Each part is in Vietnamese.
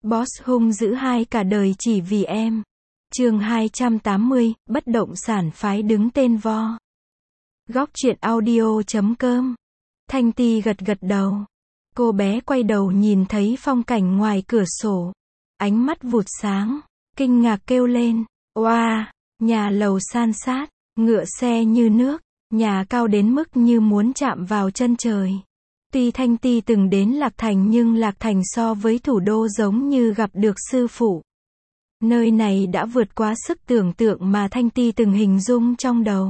Boss hung dữ hai cả đời chỉ vì em. Chương 280, bất động sản phái đứng tên vo. Góc truyện audio.com. Thanh Ti gật gật đầu. Cô bé quay đầu nhìn thấy phong cảnh ngoài cửa sổ. Ánh mắt vụt sáng, kinh ngạc kêu lên. Oa, nhà lầu san sát, ngựa xe như nước, nhà cao đến mức như muốn chạm vào chân trời. Tuy Thanh Ti từng đến Lạc Thành nhưng Lạc Thành so với thủ đô giống như gặp được sư phụ. Nơi này đã vượt quá sức tưởng tượng mà Thanh Ti từng hình dung trong đầu.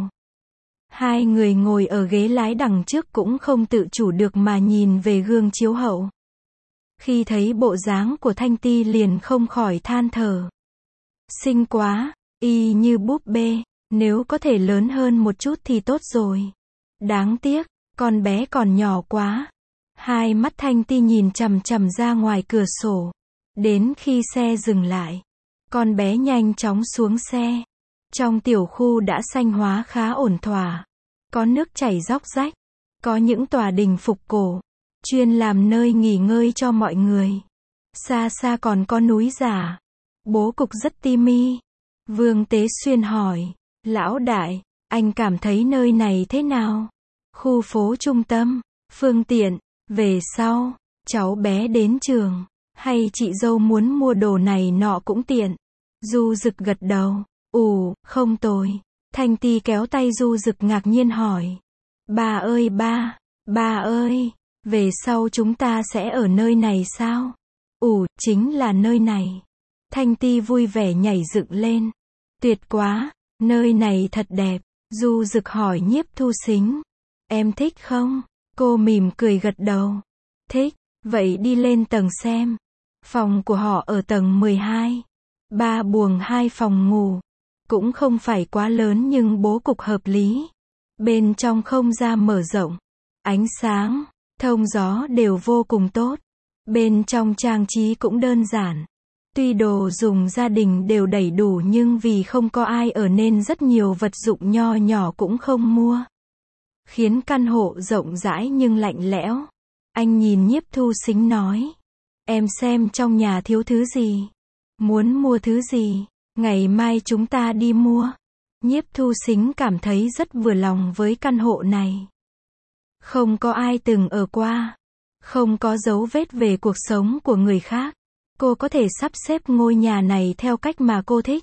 Hai người ngồi ở ghế lái đằng trước cũng không tự chủ được mà nhìn về gương chiếu hậu. Khi thấy bộ dáng của Thanh Ti liền không khỏi than thở. Xinh quá, y như búp bê, nếu có thể lớn hơn một chút thì tốt rồi. Đáng tiếc, con bé còn nhỏ quá. Hai mắt Thanh Ti nhìn chằm chằm ra ngoài cửa sổ. Đến khi xe dừng lại, con bé nhanh chóng xuống xe. Trong tiểu khu đã xanh hóa khá ổn thỏa. Có nước chảy róc rách. Có những tòa đình phục cổ, chuyên làm nơi nghỉ ngơi cho mọi người. Xa xa còn có núi giả. Bố cục rất ti mi. Vương Tế Xuyên hỏi, lão đại, anh cảm thấy nơi này thế nào? Khu phố trung tâm, phương tiện, về sau, cháu bé đến trường, hay chị dâu muốn mua đồ này nọ cũng tiện. Du Dực gật đầu, không tồi. Thanh Ti kéo tay Du Dực ngạc nhiên hỏi. Ba ơi ba ơi, về sau chúng ta sẽ ở nơi này sao? Chính là nơi này. Thanh Ti vui vẻ nhảy dựng lên. Tuyệt quá, nơi này thật đẹp. Du Dực hỏi Nhiếp Thu Sính. Em thích không? Cô mỉm cười gật đầu. Thích, vậy đi lên tầng xem. Phòng của họ ở tầng 12. 3 buồng 2 phòng ngủ. Cũng không phải quá lớn nhưng bố cục hợp lý. Bên trong không gian mở rộng. Ánh sáng, thông gió đều vô cùng tốt. Bên trong trang trí cũng đơn giản. Tuy đồ dùng gia đình đều đầy đủ nhưng vì không có ai ở nên rất nhiều vật dụng nho nhỏ cũng không mua. Khiến căn hộ rộng rãi nhưng lạnh lẽo. Anh nhìn Nhiếp Thu Sính nói. Em xem trong nhà thiếu thứ gì? Muốn mua thứ gì? Ngày mai chúng ta đi mua. Nhiếp Thu Sính cảm thấy rất vừa lòng với căn hộ này. Không có ai từng ở qua. Không có dấu vết về cuộc sống của người khác. Cô có thể sắp xếp ngôi nhà này theo cách mà cô thích.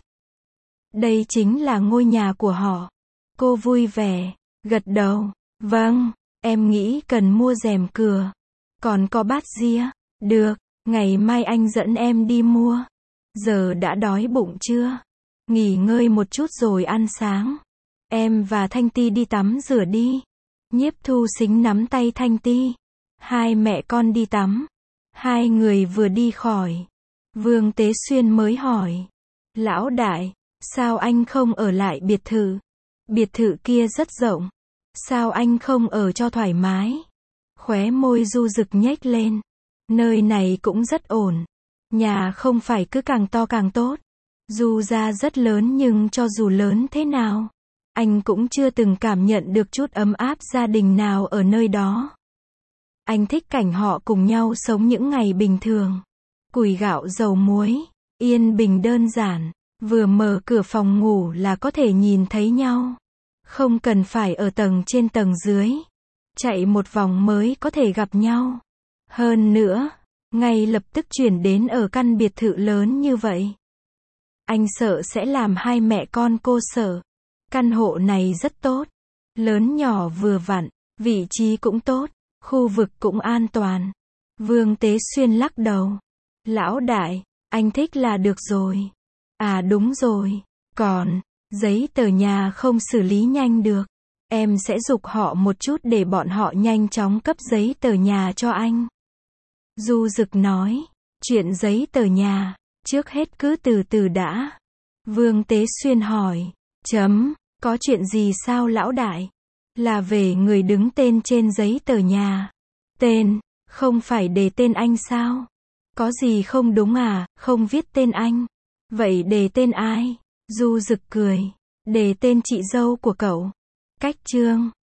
Đây chính là ngôi nhà của họ. Cô vui vẻ, gật đầu. Vâng, em nghĩ cần mua rèm cửa. Còn có bát dĩa. Được, ngày mai anh dẫn em đi mua. Giờ đã đói bụng chưa? Nghỉ ngơi một chút rồi ăn sáng. Em và Thanh Ti đi tắm rửa đi. Nhiếp Thu Sính nắm tay Thanh Ti. Hai mẹ con đi tắm. Hai người vừa đi khỏi. Vương Tế Xuyên mới hỏi. Lão đại, sao anh không ở lại biệt thự? Biệt thự kia rất rộng. Sao anh không ở cho thoải mái? Khóe môi Du Dực nhếch lên. Nơi này cũng rất ổn. Nhà không phải cứ càng to càng tốt. Du gia rất lớn nhưng cho dù lớn thế nào, anh cũng chưa từng cảm nhận được chút ấm áp gia đình nào ở nơi đó. Anh thích cảnh họ cùng nhau sống những ngày bình thường. Củi gạo dầu muối, yên bình đơn giản. Vừa mở cửa phòng ngủ là có thể nhìn thấy nhau. Không cần phải ở tầng trên tầng dưới. Chạy một vòng mới có thể gặp nhau. Hơn nữa, ngay lập tức chuyển đến ở căn biệt thự lớn như vậy. Anh sợ sẽ làm hai mẹ con cô sợ. Căn hộ này rất tốt. Lớn nhỏ vừa vặn, vị trí cũng tốt, khu vực cũng an toàn. Vương Tế Xuyên lắc đầu. Lão đại, anh thích là được rồi. À đúng rồi, còn, giấy tờ nhà không xử lý nhanh được. Em sẽ giục họ một chút để bọn họ nhanh chóng cấp giấy tờ nhà cho anh. Du Dực nói, chuyện giấy tờ nhà, trước hết cứ từ từ đã. Vương Tế Xuyên hỏi, có chuyện gì sao lão đại? Là về người đứng tên trên giấy tờ nhà. Tên, không phải đề tên anh sao? Có gì không đúng à, không viết tên anh. Vậy đề tên ai? Du Dực cười, đề tên chị dâu của cậu. Cách Trương.